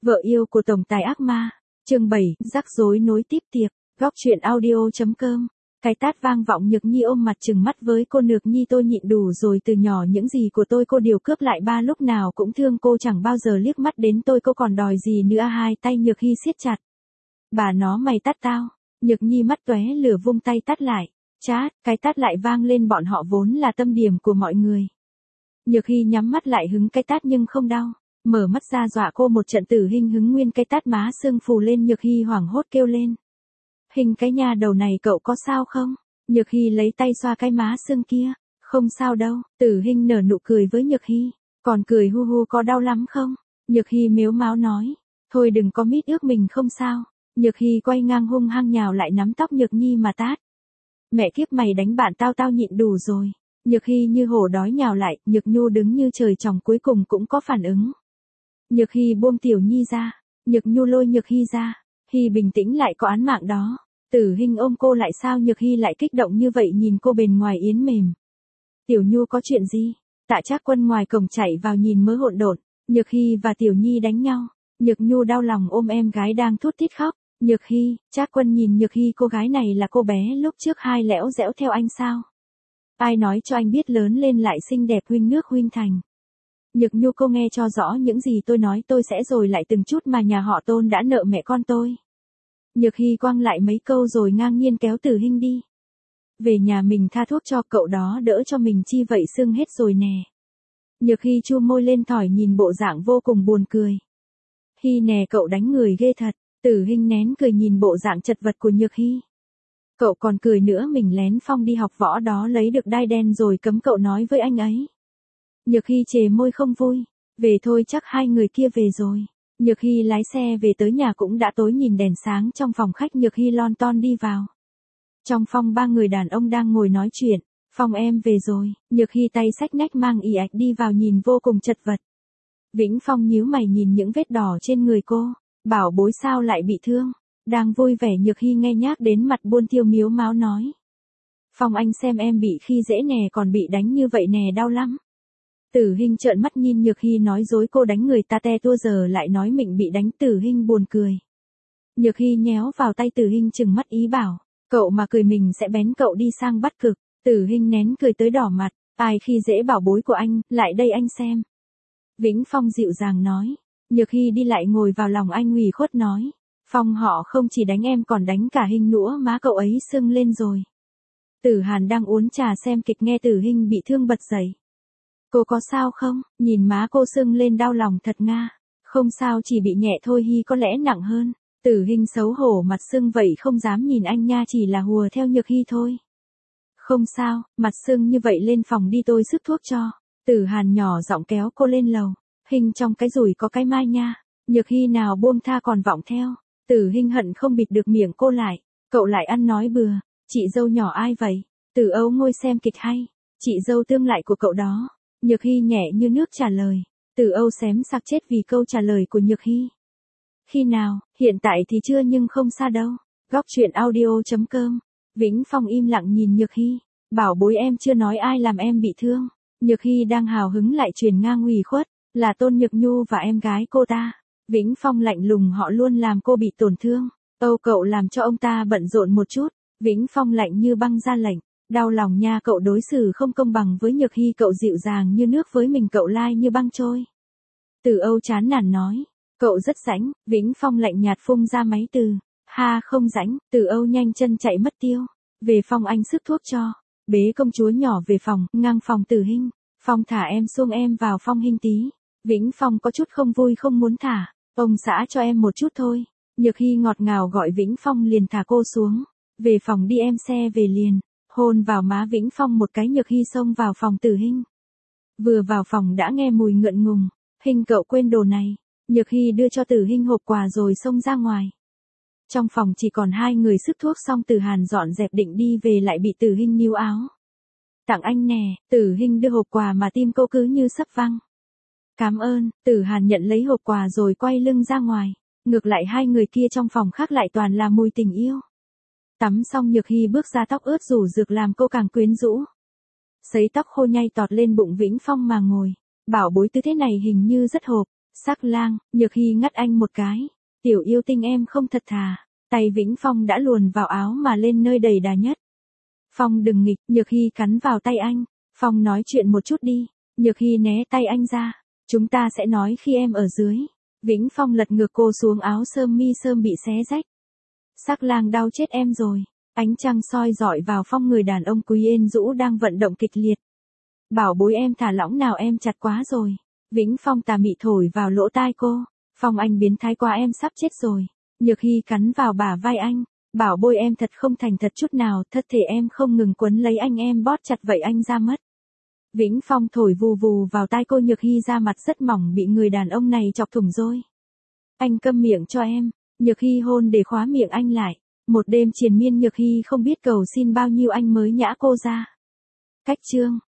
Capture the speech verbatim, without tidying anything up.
Vợ yêu của tổng tài ác ma. Chương bảy, rắc rối nối tiếp tiệc. Góc truyện audio.com. Cái tát vang vọng. Nhược Nhi ôm mặt trừng mắt với cô. Nhược Nhi, tôi nhịn đủ rồi, từ nhỏ những gì của tôi cô đều cướp lại, ba lúc nào cũng thương cô, chẳng bao giờ liếc mắt đến tôi, cô còn đòi gì nữa? Hai tay Nhược Hy siết chặt. Bà nó, mày tát tao. Nhược Nhi mắt tóe lửa vung tay tát lại. Chát, cái tát lại vang lên. Bọn họ vốn là tâm điểm của mọi người. Nhược Hy nhắm mắt lại hứng cái tát nhưng không đau. Mở mắt ra dọa cô một trận. Tử Hinh hứng nguyên cái tát, má sưng phù lên. Nhược Hy hoảng hốt kêu lên. Hình cái nhà đầu này, cậu có sao không? Nhược Hy lấy tay xoa cái má sưng kia. Không sao đâu. Tử Hinh nở nụ cười với Nhược Hy. Còn cười hu hu, có đau lắm không? Nhược Hy mếu máo nói. Thôi đừng có mít ước, mình không sao. Nhược Hy quay ngang hung hăng nhào lại nắm tóc Nhược Nhi mà tát. Mẹ kiếp, mày đánh bạn tao, tao nhịn đủ rồi. Nhược Hy như hổ đói nhào lại. Nhược Nhu đứng như trời trồng, cuối cùng cũng có phản ứng. Nhược Hy buông Tiểu Nhi ra. Nhược Nhu lôi Nhược Hy ra. Hy bình tĩnh lại, có án mạng đó. Tử Hinh ôm cô lại. Sao Nhược Hy lại kích động như vậy? Nhìn cô bền ngoài yến mềm. Tiểu Nhu, có chuyện gì? Tạ Trác Quân ngoài cổng chạy vào nhìn mớ hỗn độn. Nhược Hy và Tiểu Nhi đánh nhau. Nhược Nhu đau lòng ôm em gái đang thút thít khóc. Nhược Hy, Trác Quân nhìn Nhược Hy, cô gái này là cô bé lúc trước hai lẽo dẽo theo anh sao? Ai nói cho anh biết lớn lên lại xinh đẹp huynh nước huynh thành. Nhược Nhu, cô nghe cho rõ những gì tôi nói, tôi sẽ rồi lại từng chút mà nhà họ Tôn đã nợ mẹ con tôi. Nhược Hy quăng lại mấy câu rồi ngang nhiên kéo Tử Hinh đi. Về nhà mình tha thuốc cho cậu đó, đỡ cho mình chi vậy, sưng hết rồi nè. Nhược Hy chu môi lên thỏi nhìn bộ dạng vô cùng buồn cười. Hy nè, cậu đánh người ghê thật. Tử Hinh nén cười nhìn bộ dạng chật vật của Nhược Hy. Cậu còn cười nữa, mình lén Phong đi học võ đó lấy được đai đen rồi cấm cậu nói với anh ấy. Nhược Hy chề môi không vui. Về thôi, chắc hai người kia về rồi. Nhược Hy lái xe về tới nhà cũng đã tối, nhìn đèn sáng trong phòng khách. Nhược Hy lon ton đi vào. Trong phòng ba người đàn ông đang ngồi nói chuyện. Phong, em về rồi. Nhược Hy tay xách nách mang ì ạch đi vào, nhìn vô cùng chật vật. Vĩnh Phong nhíu mày nhìn những vết đỏ trên người cô. Bảo bối, sao lại bị thương? Đang vui vẻ, Nhược Hy nghe nhắc đến mặt buôn thiêu miếu máu nói. Phong, anh xem em bị khi dễ nè, còn bị đánh như vậy nè, đau lắm. Tử Hinh trợn mắt nhìn Nhược Hy nói dối cô đánh người ta te tua, giờ lại nói mình bị đánh. Tử Hinh buồn cười. Nhược Hy nhéo vào tay Tử Hinh chừng mắt ý bảo. Cậu mà cười mình sẽ bén cậu đi sang bắt cực. Tử Hinh nén cười tới đỏ mặt. Ai khi dễ bảo bối của anh, lại đây anh xem. Vĩnh Phong dịu dàng nói. Nhược Hy đi lại ngồi vào lòng anh ủy khuất nói. Phong, họ không chỉ đánh em còn đánh cả Hinh nữa, má cậu ấy sưng lên rồi. Tử Hàn đang uống trà xem kịch nghe Tử Hinh bị thương bật dậy. Cô có sao không? Nhìn má cô sưng lên đau lòng thật nga. Không sao, chỉ bị nhẹ thôi. Hy có lẽ nặng hơn. Tử Hinh xấu hổ mặt sưng vậy không dám nhìn anh nha, chỉ là hùa theo Nhược Hy thôi. Không sao, mặt sưng như vậy lên phòng đi, tôi sức thuốc cho. Tử Hàn nhỏ giọng kéo cô lên lầu. Hinh, trong cái rủi có cái mai nha. Nhược Hy nào buông tha còn vọng theo. Tử Hinh hận không bịt được miệng cô lại. Cậu lại ăn nói bừa. Chị dâu nhỏ ai vậy? Tử Âu ngồi xem kịch hay. Chị dâu tương lại của cậu đó. Nhược Hy nhẹ như nước trả lời. Tử Âu xém sặc chết vì câu trả lời của Nhược Hy. Khi nào? Hiện tại thì chưa, nhưng không xa đâu. Góc truyện audio.com. Vĩnh Phong im lặng nhìn Nhược Hy. Bảo bối, em chưa nói ai làm em bị thương. Nhược Hy đang hào hứng lại truyền ngang ủy khuất. Là Tôn Nhược Nhu và em gái cô ta. Vĩnh Phong lạnh lùng, họ luôn làm cô bị tổn thương. Âu, cậu làm cho ông ta bận rộn một chút. Vĩnh Phong lạnh như băng ra lệnh. Đau lòng nha, cậu đối xử không công bằng với Nhược Hy, cậu dịu dàng như nước với mình, cậu lai như băng trôi. Tử Âu chán nản nói. Cậu rất rãnh. Vĩnh Phong lạnh nhạt phun ra mấy từ. Ha, không rãnh. Tử Âu nhanh chân chạy mất tiêu. Về phòng, anh sức thuốc cho. Bế công chúa nhỏ về phòng, ngang phòng Tử Hinh. Phong, thả em xuống, em vào phòng Hinh tí. Vĩnh Phong có chút không vui, không muốn thả. Ông xã cho em một chút thôi. Nhược Hy ngọt ngào gọi Vĩnh Phong liền thả cô xuống. Về phòng đi, em xe về liền. Hôn vào má Vĩnh Phong một cái. Nhược Hy xông vào phòng Tử Hinh. Vừa vào phòng đã nghe mùi ngượng ngùng. Hinh, cậu quên đồ này. Nhược Hy đưa cho Tử Hinh hộp quà rồi xông ra ngoài. Trong phòng chỉ còn hai người sức thuốc, xong Tử Hàn dọn dẹp định đi về lại bị Tử Hinh níu áo. Tặng anh nè. Tử Hinh đưa hộp quà mà tim cô cứ như sắp văng. Cảm ơn. Tử Hàn nhận lấy hộp quà rồi quay lưng ra ngoài. Ngược lại hai người kia trong phòng khác lại toàn là mùi tình yêu. Tắm xong Nhược Hy bước ra, tóc ướt rủ rực làm cô càng quyến rũ. Sấy tóc khô nhay tọt lên bụng Vĩnh Phong mà ngồi. Bảo bối, tư thế này hình như rất hộp. Sắc lang, Nhược Hy ngắt anh một cái. Tiểu yêu tinh em không thật thà. Tay Vĩnh Phong đã luồn vào áo mà lên nơi đầy đà nhất. Phong đừng nghịch, Nhược Hy cắn vào tay anh. Phong nói chuyện một chút đi. Nhược Hy né tay anh ra. Chúng ta sẽ nói khi em ở dưới. Vĩnh Phong lật ngược cô xuống áo sơ mi sơm bị xé rách. Sắc lang đau chết em rồi. Ánh trăng soi rọi vào Phong người đàn ông Quý Yên Dũ đang vận động kịch liệt. Bảo bối em thả lỏng nào em chặt quá rồi. Vĩnh Phong tà mị thổi vào lỗ tai cô. Phong anh biến thái quá em sắp chết rồi. Nhược Hy cắn vào bả vai anh. Bảo bôi em thật không thành thật chút nào, thất thể em không ngừng quấn lấy anh em bóp chặt vậy anh ra mất. Vĩnh Phong thổi vù vù vào tai cô. Nhược Hy da mặt rất mỏng bị người đàn ông này chọc thủng rồi. Anh câm miệng cho em. Nhược Hy hôn để khóa miệng anh lại. Một đêm triền miên Nhược Hy không biết cầu xin bao nhiêu anh mới nhã cô ra. Cách chương